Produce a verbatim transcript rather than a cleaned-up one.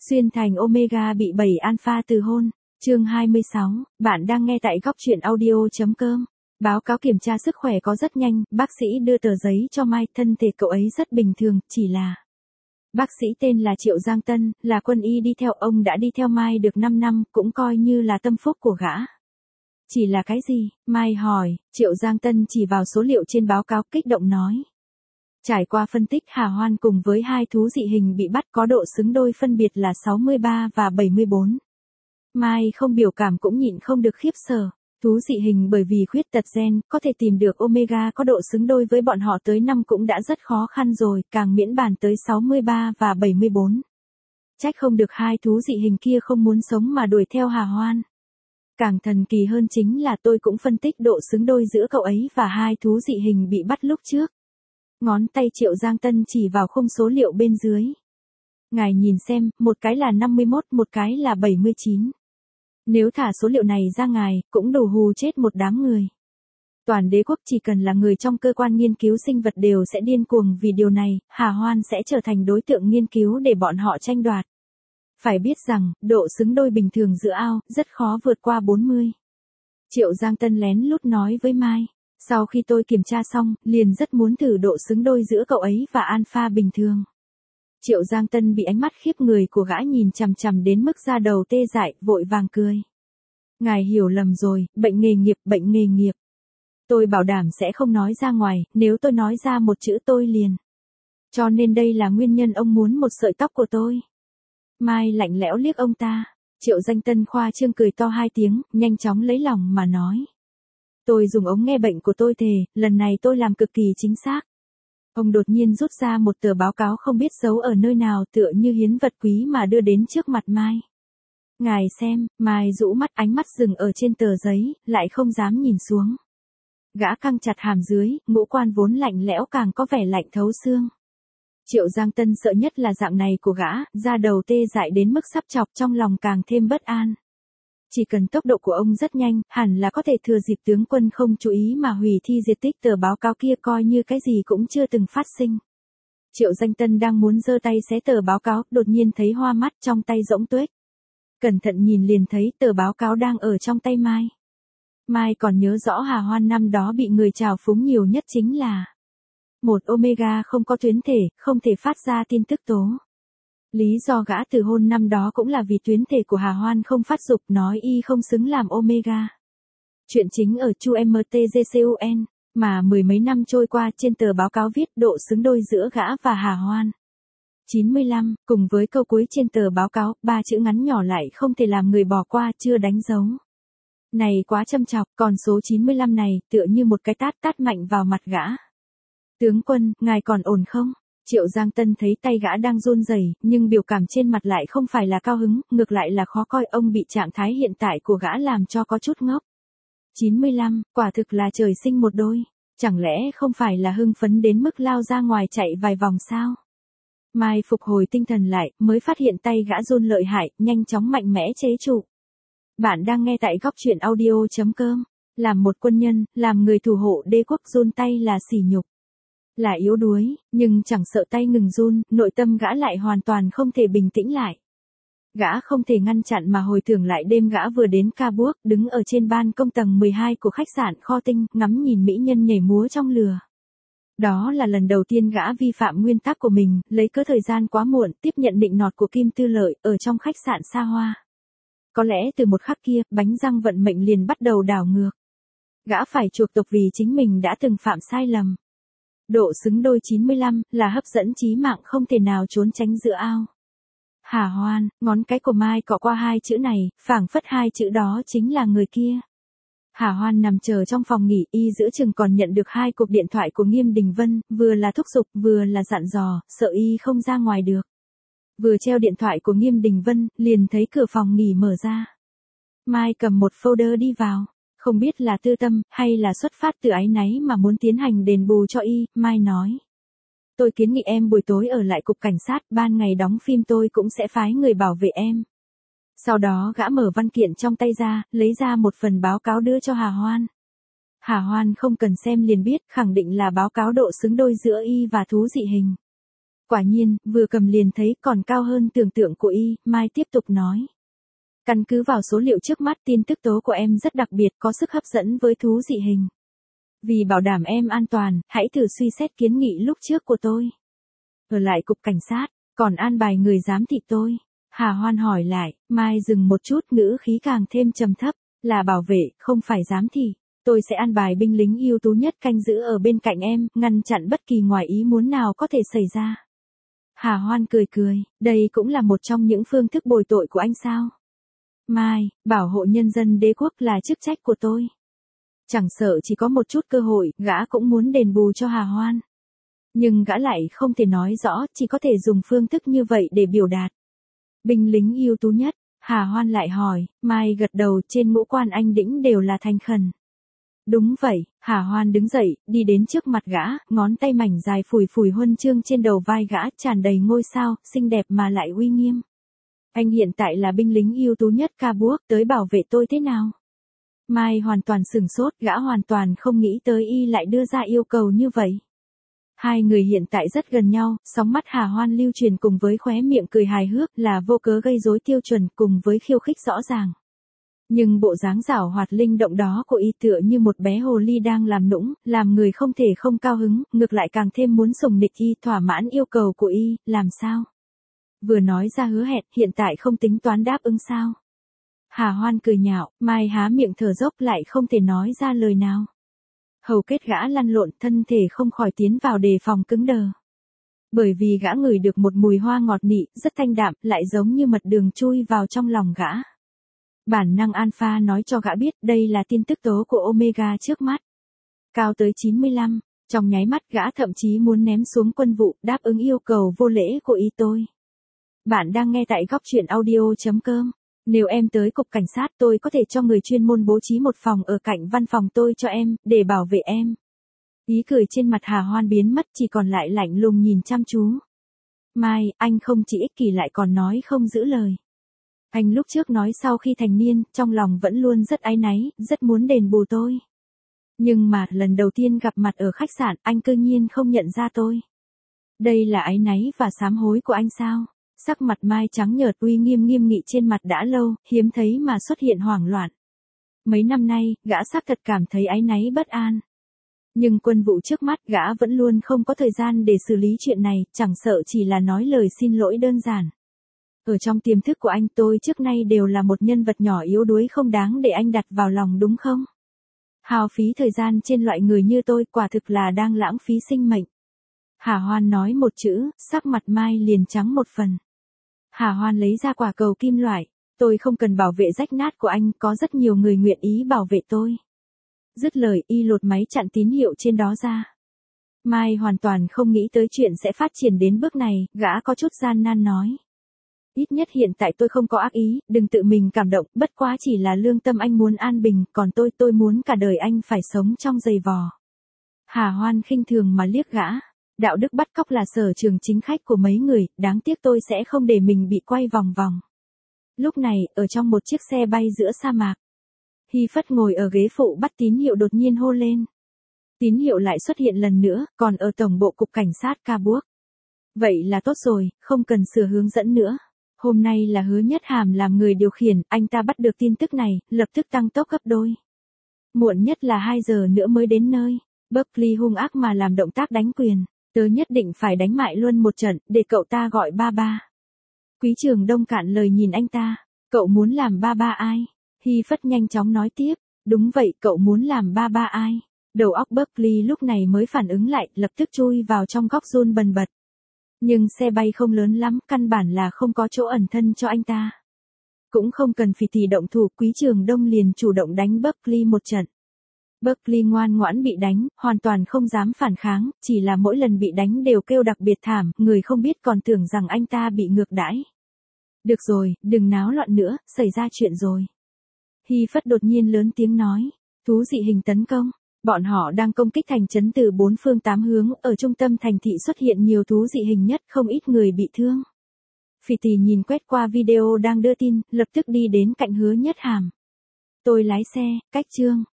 Xuyên thành Omega bị bảy alpha từ hôn. Chương hai mươi sáu, bạn đang nghe tại góc truyện audio.com. Báo cáo kiểm tra sức khỏe có rất nhanh, bác sĩ đưa tờ giấy cho Mai, thân thể cậu ấy rất bình thường, chỉ là... Bác sĩ tên là Triệu Giang Tân, là quân y đi theo ông đã đi theo Mai được năm năm, cũng coi như là tâm phúc của gã. Chỉ là cái gì? Mai hỏi, Triệu Giang Tân chỉ vào số liệu trên báo cáo kích động nói. Trải qua phân tích Hà Hoan cùng với hai thú dị hình bị bắt có độ xứng đôi phân biệt là sáu mươi ba và bảy mươi bốn. Mai không biểu cảm cũng nhịn không được khiếp sợ. Thú dị hình bởi vì khuyết tật gen, có thể tìm được Omega có độ xứng đôi với bọn họ tới năm cũng đã rất khó khăn rồi, càng miễn bàn tới sáu mươi ba và bảy mươi bốn. Trách không được hai thú dị hình kia không muốn sống mà đuổi theo Hà Hoan. Càng thần kỳ hơn chính là tôi cũng phân tích độ xứng đôi giữa cậu ấy và hai thú dị hình bị bắt lúc trước. Ngón tay Triệu Giang Tân chỉ vào khung số liệu bên dưới. Ngài nhìn xem, một cái là năm mươi mốt, một cái là bảy mươi chín. Nếu thả số liệu này ra ngài, cũng đủ hù chết một đám người. Toàn đế quốc chỉ cần là người trong cơ quan nghiên cứu sinh vật đều sẽ điên cuồng vì điều này, Hà Hoan sẽ trở thành đối tượng nghiên cứu để bọn họ tranh đoạt. Phải biết rằng, độ xứng đôi bình thường giữa ao, rất khó vượt qua bốn mươi. Triệu Giang Tân lén lút nói với Mai. Sau khi tôi kiểm tra xong, liền rất muốn thử độ xứng đôi giữa cậu ấy và alpha bình thường. Triệu Giang Tân bị ánh mắt khiếp người của gã nhìn chằm chằm đến mức da đầu tê dại, vội vàng cười. Ngài hiểu lầm rồi, bệnh nghề nghiệp, bệnh nghề nghiệp. Tôi bảo đảm sẽ không nói ra ngoài, nếu tôi nói ra một chữ tôi liền. Cho nên đây là nguyên nhân ông muốn một sợi tóc của tôi. Mai lạnh lẽo liếc ông ta. Triệu Giang Tân khoa trương cười to hai tiếng, nhanh chóng lấy lòng mà nói. Tôi dùng ống nghe bệnh của tôi thề, lần này tôi làm cực kỳ chính xác. Ông đột nhiên rút ra một tờ báo cáo không biết giấu ở nơi nào tựa như hiến vật quý mà đưa đến trước mặt Mai. Ngài xem, Mai rũ mắt ánh mắt dừng ở trên tờ giấy, lại không dám nhìn xuống. Gã căng chặt hàm dưới, ngũ quan vốn lạnh lẽo càng có vẻ lạnh thấu xương. Triệu Giang Tân sợ nhất là dạng này của gã, da đầu tê dại đến mức sắp chọc trong lòng càng thêm bất an. Chỉ cần tốc độ của ông rất nhanh, hẳn là có thể thừa dịp tướng quân không chú ý mà hủy thi diệt tích tờ báo cáo kia coi như cái gì cũng chưa từng phát sinh. Triệu Giang Tân đang muốn giơ tay xé tờ báo cáo, đột nhiên thấy hoa mắt trong tay rỗng tuếch. Cẩn thận nhìn liền thấy tờ báo cáo đang ở trong tay Mai. Mai còn nhớ rõ Hà Hoan năm đó bị người trào phúng nhiều nhất chính là một Omega không có tuyến thể, không thể phát ra tin tức tố. Lý do gã từ hôn năm đó cũng là vì tuyến thể của Hà Hoan không phát dục, nói y không xứng làm Omega. Chuyện chính ở chu em tê giê cun, mà mười mấy năm trôi qua trên tờ báo cáo viết độ xứng đôi giữa gã và Hà Hoan. chín mươi lăm, cùng với câu cuối trên tờ báo cáo, ba chữ ngắn nhỏ lại không thể làm người bỏ qua chưa đánh dấu. Này quá châm chọc, còn số chín mươi lăm này tựa như một cái tát tát mạnh vào mặt gã. Tướng quân, ngài còn ổn không? Triệu Giang Tân thấy tay gã đang run rẩy, nhưng biểu cảm trên mặt lại không phải là cao hứng, ngược lại là khó coi. Ông bị trạng thái hiện tại của gã làm cho có chút ngốc. chín mươi lăm, quả thực là trời sinh một đôi. Chẳng lẽ không phải là hưng phấn đến mức lao ra ngoài chạy vài vòng sao? Mai phục hồi tinh thần lại, mới phát hiện tay gã run lợi hại, nhanh chóng mạnh mẽ chế trụ. Bạn đang nghe tại góc truyện audio.com. Làm một quân nhân, làm người thủ hộ đế quốc run tay là sỉ nhục. Là yếu đuối, nhưng chẳng sợ tay ngừng run, nội tâm gã lại hoàn toàn không thể bình tĩnh lại. Gã không thể ngăn chặn mà hồi tưởng lại đêm gã vừa đến Cabourg, đứng ở trên ban công tầng mười hai của khách sạn Kho Tinh, ngắm nhìn mỹ nhân nhảy múa trong lửa. Đó là lần đầu tiên gã vi phạm nguyên tắc của mình, lấy cớ thời gian quá muộn, tiếp nhận nịnh nọt của Kim Tư Lợi, ở trong khách sạn xa hoa. Có lẽ từ một khắc kia, bánh răng vận mệnh liền bắt đầu đảo ngược. Gã phải chuộc tục vì chính mình đã từng phạm sai lầm. Độ xứng đôi chín mươi lăm là hấp dẫn chí mạng không thể nào trốn tránh giữa ao. Hà Hoan, ngón cái của Mai cọ qua hai chữ này, phảng phất hai chữ đó chính là người kia. Hà Hoan nằm chờ trong phòng nghỉ, y giữa chừng còn nhận được hai cuộc điện thoại của Nghiêm Đình Vân, vừa là thúc giục, vừa là dặn dò, sợ y không ra ngoài được. Vừa treo điện thoại của Nghiêm Đình Vân, liền thấy cửa phòng nghỉ mở ra. Mai cầm một folder đi vào. Không biết là tư tâm, hay là xuất phát từ áy náy mà muốn tiến hành đền bù cho y, Mai nói. Tôi kiến nghị em buổi tối ở lại cục cảnh sát, ban ngày đóng phim tôi cũng sẽ phái người bảo vệ em. Sau đó gã mở văn kiện trong tay ra, lấy ra một phần báo cáo đưa cho Hà Hoan. Hà Hoan không cần xem liền biết, khẳng định là báo cáo độ xứng đôi giữa y và thú dị hình. Quả nhiên, vừa cầm liền thấy còn cao hơn tưởng tượng của y, Mai tiếp tục nói. Căn cứ vào số liệu trước mắt, tin tức tố của em rất đặc biệt, có sức hấp dẫn với thú dị hình. Vì bảo đảm em an toàn, hãy thử suy xét kiến nghị lúc trước của tôi. Ở lại cục cảnh sát, còn an bài người giám thị tôi. Hà Hoan hỏi lại, Mai dừng một chút, ngữ khí càng thêm trầm thấp, là bảo vệ, không phải giám thị. Tôi sẽ an bài binh lính ưu tú nhất canh giữ ở bên cạnh em, ngăn chặn bất kỳ ngoài ý muốn nào có thể xảy ra. Hà Hoan cười cười, đây cũng là một trong những phương thức bồi tội của anh sao? Mai, bảo hộ nhân dân đế quốc là chức trách của tôi. Chẳng sợ chỉ có một chút cơ hội, gã cũng muốn đền bù cho Hà Hoan. Nhưng gã lại không thể nói rõ, chỉ có thể dùng phương thức như vậy để biểu đạt. Binh lính ưu tú nhất, Hà Hoan lại hỏi, Mai gật đầu, trên ngũ quan anh đĩnh đều là thành khẩn. Đúng vậy, Hà Hoan đứng dậy, đi đến trước mặt gã, ngón tay mảnh dài phủi phủi huân chương trên đầu vai gã, tràn đầy ngôi sao, xinh đẹp mà lại uy nghiêm. Anh hiện tại là binh lính ưu tú nhất Kabuok, tới bảo vệ tôi thế nào? Mai hoàn toàn sửng sốt, gã hoàn toàn không nghĩ tới y lại đưa ra yêu cầu như vậy. Hai người hiện tại rất gần nhau, sóng mắt Hà Hoan lưu truyền cùng với khóe miệng cười hài hước là vô cớ gây rối tiêu chuẩn cùng với khiêu khích rõ ràng. Nhưng bộ dáng giảo hoạt linh động đó của y tựa như một bé hồ ly đang làm nũng, làm người không thể không cao hứng, ngược lại càng thêm muốn sủng nịch y, thỏa mãn yêu cầu của y, làm sao? Vừa nói ra hứa hẹn, hiện tại không tính toán đáp ứng sao? Hà Hoan cười nhạo, Mai há miệng thở dốc lại không thể nói ra lời nào. Hầu kết gã lăn lộn, thân thể không khỏi tiến vào đề phòng cứng đờ. Bởi vì gã ngửi được một mùi hoa ngọt nị, rất thanh đạm, lại giống như mật đường chui vào trong lòng gã. Bản năng alpha nói cho gã biết đây là tin tức tố của Omega trước mắt. Cao tới chín mươi lăm, trong nháy mắt gã thậm chí muốn ném xuống quân vụ, đáp ứng yêu cầu vô lễ của y tôi. Bạn đang nghe tại góc truyện audio chấm com. Nếu em tới cục cảnh sát, tôi có thể cho người chuyên môn bố trí một phòng ở cạnh văn phòng tôi cho em, để bảo vệ em. Ý cười trên mặt Hà Hoan biến mất, chỉ còn lại lạnh lùng nhìn chăm chú. Mai, anh không chỉ ích kỷ lại còn nói không giữ lời. Anh lúc trước nói sau khi thành niên, trong lòng vẫn luôn rất áy náy, rất muốn đền bù tôi. Nhưng mà, lần đầu tiên gặp mặt ở khách sạn, anh cư nhiên không nhận ra tôi. Đây là áy náy và sám hối của anh sao? Sắc mặt Mai trắng nhợt, uy nghiêm nghiêm nghị trên mặt đã lâu, hiếm thấy mà xuất hiện hoảng loạn. Mấy năm nay, gã xác thật cảm thấy áy náy bất an. Nhưng quân vụ trước mắt gã vẫn luôn không có thời gian để xử lý chuyện này, chẳng sợ chỉ là nói lời xin lỗi đơn giản. Ở trong tiềm thức của anh, tôi trước nay đều là một nhân vật nhỏ yếu đuối không đáng để anh đặt vào lòng đúng không? Hao phí thời gian trên loại người như tôi quả thực là đang lãng phí sinh mệnh. Hà Hoan nói một chữ, sắc mặt Mai liền trắng một phần. Hà Hoan lấy ra quả cầu kim loại, tôi không cần bảo vệ rách nát của anh, có rất nhiều người nguyện ý bảo vệ tôi. Dứt lời y lột máy chặn tín hiệu trên đó ra. Mai hoàn toàn không nghĩ tới chuyện sẽ phát triển đến bước này, gã có chút gian nan nói. Ít nhất hiện tại tôi không có ác ý, đừng tự mình cảm động, bất quá chỉ là lương tâm anh muốn an bình, còn tôi tôi muốn cả đời anh phải sống trong giày vò. Hà Hoan khinh thường mà liếc gã. Đạo đức bắt cóc là sở trường chính khách của mấy người, đáng tiếc tôi sẽ không để mình bị quay vòng vòng. Lúc này, ở trong một chiếc xe bay giữa sa mạc, Hy Phất ngồi ở ghế phụ bắt tín hiệu đột nhiên hô lên. Tín hiệu lại xuất hiện lần nữa, còn ở tổng bộ cục cảnh sát Kabuok. Vậy là tốt rồi, không cần sửa hướng dẫn nữa. Hôm nay là Hứa Nhất Hàm làm người điều khiển, anh ta bắt được tin tức này, lập tức tăng tốc gấp đôi. Muộn nhất là hai giờ nữa mới đến nơi. Buckley hung ác mà làm động tác đánh quyền. Tớ nhất định phải đánh mại luôn một trận, để cậu ta gọi ba ba. Quý Trường Đông cạn lời nhìn anh ta. Cậu muốn làm ba ba ai? Hy Phất nhanh chóng nói tiếp. Đúng vậy, cậu muốn làm ba ba ai? Đầu óc Buckley lúc này mới phản ứng lại, lập tức chui vào trong góc run bần bật. Nhưng xe bay không lớn lắm, căn bản là không có chỗ ẩn thân cho anh ta. Cũng không cần Phỉ Tỷ động thủ, Quý Trường Đông liền chủ động đánh Buckley một trận. Buckley ngoan ngoãn bị đánh, hoàn toàn không dám phản kháng, chỉ là mỗi lần bị đánh đều kêu đặc biệt thảm, người không biết còn tưởng rằng anh ta bị ngược đãi. Được rồi, đừng náo loạn nữa, xảy ra chuyện rồi. Hy Phất đột nhiên lớn tiếng nói, thú dị hình tấn công, bọn họ đang công kích thành trấn từ bốn phương tám hướng, ở trung tâm thành thị xuất hiện nhiều thú dị hình nhất, không ít người bị thương. Phỉ Tỷ nhìn quét qua video đang đưa tin, lập tức đi đến cạnh Hứa Nhất Hàm. Tôi lái xe, cách Trương.